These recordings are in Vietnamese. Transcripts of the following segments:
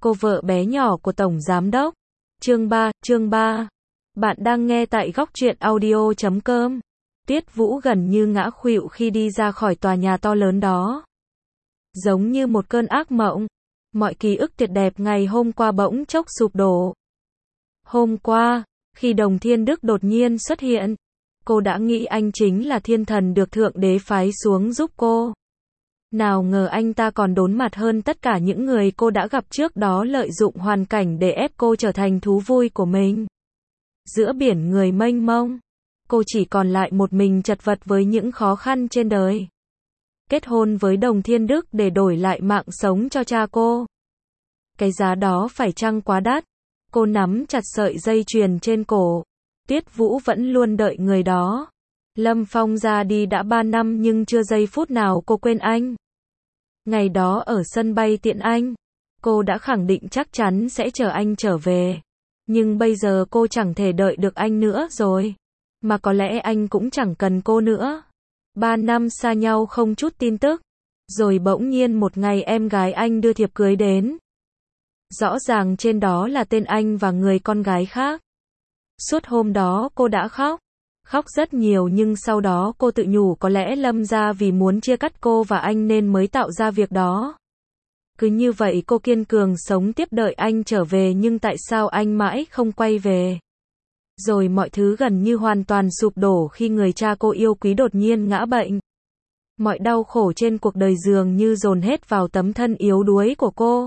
Cô vợ bé nhỏ của Tổng Giám Đốc. Chương 3. Bạn đang nghe tại góc truyện audio.com. Tiết Vũ gần như ngã khuỵu khi đi ra khỏi tòa nhà to lớn đó. Giống như một cơn ác mộng. Mọi ký ức tuyệt đẹp ngày hôm qua bỗng chốc sụp đổ. Hôm qua, khi Đồng Thiên Đức đột nhiên xuất hiện, cô đã nghĩ anh chính là thiên thần được Thượng Đế phái xuống giúp cô. Nào ngờ anh ta còn đốn mặt hơn tất cả những người cô đã gặp trước đó, lợi dụng hoàn cảnh để ép cô trở thành thú vui của mình. Giữa biển người mênh mông, cô chỉ còn lại một mình chật vật với những khó khăn trên đời. Kết hôn với Đồng Thiên Đức để đổi lại mạng sống cho cha cô. Cái giá đó phải chăng quá đắt? Cô nắm chặt sợi dây chuyền trên cổ. Tiết Vũ vẫn luôn đợi người đó. Lâm Phong ra đi đã 3 năm nhưng chưa giây phút nào cô quên anh. Ngày đó ở sân bay Tiện Anh, cô đã khẳng định chắc chắn sẽ chờ anh trở về. Nhưng bây giờ cô chẳng thể đợi được anh nữa rồi. Mà có lẽ anh cũng chẳng cần cô nữa. 3 năm xa nhau không chút tin tức. Rồi bỗng nhiên một ngày em gái anh đưa thiệp cưới đến. Rõ ràng trên đó là tên anh và người con gái khác. Suốt hôm đó cô đã khóc. Khóc rất nhiều nhưng sau đó cô tự nhủ có lẽ Lâm ra vì muốn chia cắt cô và anh nên mới tạo ra việc đó. Cứ như vậy cô kiên cường sống tiếp đợi anh trở về, nhưng tại sao anh mãi không quay về? Rồi mọi thứ gần như hoàn toàn sụp đổ khi người cha cô yêu quý đột nhiên ngã bệnh. Mọi đau khổ trên cuộc đời dường như dồn hết vào tấm thân yếu đuối của cô.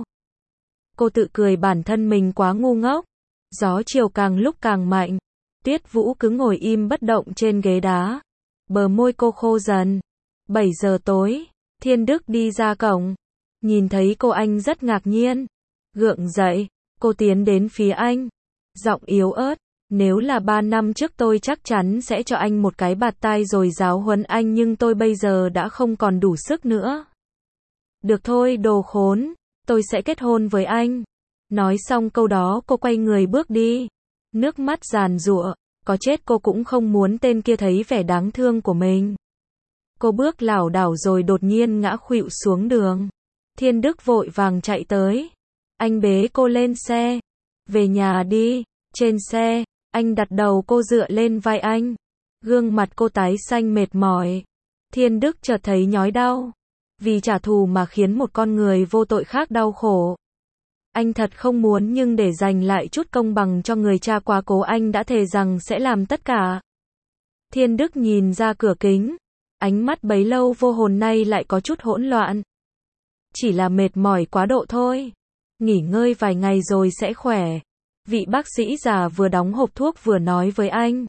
Cô tự cười bản thân mình quá ngu ngốc. Gió chiều càng lúc càng mạnh. Tiết Vũ cứ ngồi im bất động trên ghế đá. Bờ môi cô khô dần. 7 giờ tối, Thiên Đức đi ra cổng. Nhìn thấy cô anh rất ngạc nhiên. Gượng dậy, cô tiến đến phía anh. Giọng yếu ớt. Nếu là 3 năm trước tôi chắc chắn sẽ cho anh một cái bạt tai rồi giáo huấn anh, nhưng tôi bây giờ đã không còn đủ sức nữa. Được thôi đồ khốn, tôi sẽ kết hôn với anh. Nói xong câu đó cô quay người bước đi. Nước mắt giàn giụa, có chết cô cũng không muốn tên kia thấy vẻ đáng thương của mình. Cô bước lảo đảo rồi đột nhiên ngã khuỵu xuống đường. Thiên Đức vội vàng chạy tới. Anh bế cô lên xe. Về nhà đi. Trên xe, anh đặt đầu cô dựa lên vai anh. Gương mặt cô tái xanh mệt mỏi. Thiên Đức chợt thấy nhói đau. Vì trả thù mà khiến một con người vô tội khác đau khổ. Anh thật không muốn, nhưng để giành lại chút công bằng cho người cha quá cố, anh đã thề rằng sẽ làm tất cả. Thiên Đức nhìn ra cửa kính. Ánh mắt bấy lâu vô hồn nay lại có chút hỗn loạn. Chỉ là mệt mỏi quá độ thôi. Nghỉ ngơi vài ngày rồi sẽ khỏe. Vị bác sĩ già vừa đóng hộp thuốc vừa nói với anh.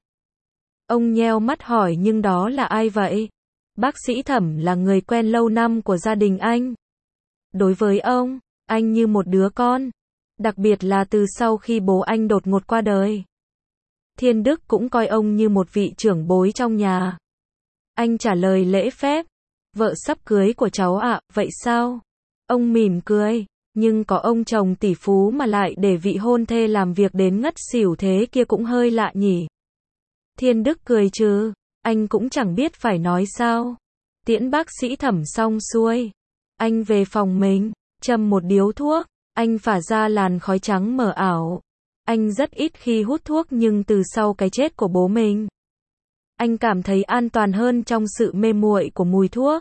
Ông nheo mắt hỏi, nhưng đó là ai vậy? Bác sĩ Thẩm là người quen lâu năm của gia đình anh. Đối với ông, anh như một đứa con. Đặc biệt là từ sau khi bố anh đột ngột qua đời. Thiên Đức cũng coi ông như một vị trưởng bối trong nhà. Anh trả lời lễ phép. Vợ sắp cưới của cháu ạ, vậy sao? Ông mỉm cười. Nhưng có ông chồng tỷ phú mà lại để vị hôn thê làm việc đến ngất xỉu thế kia cũng hơi lạ nhỉ. Thiên Đức cười trừ. Anh cũng chẳng biết phải nói sao. Tiễn bác sĩ Thẩm xong xuôi. Anh về phòng mình. Châm một điếu thuốc. Anh phả ra làn khói trắng mờ ảo. Anh rất ít khi hút thuốc, nhưng từ sau cái chết của bố mình, anh cảm thấy an toàn hơn trong sự mê muội của mùi thuốc.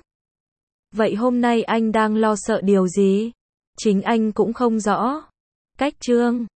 Vậy hôm nay anh đang lo sợ điều gì? Chính anh cũng không rõ. Cách chương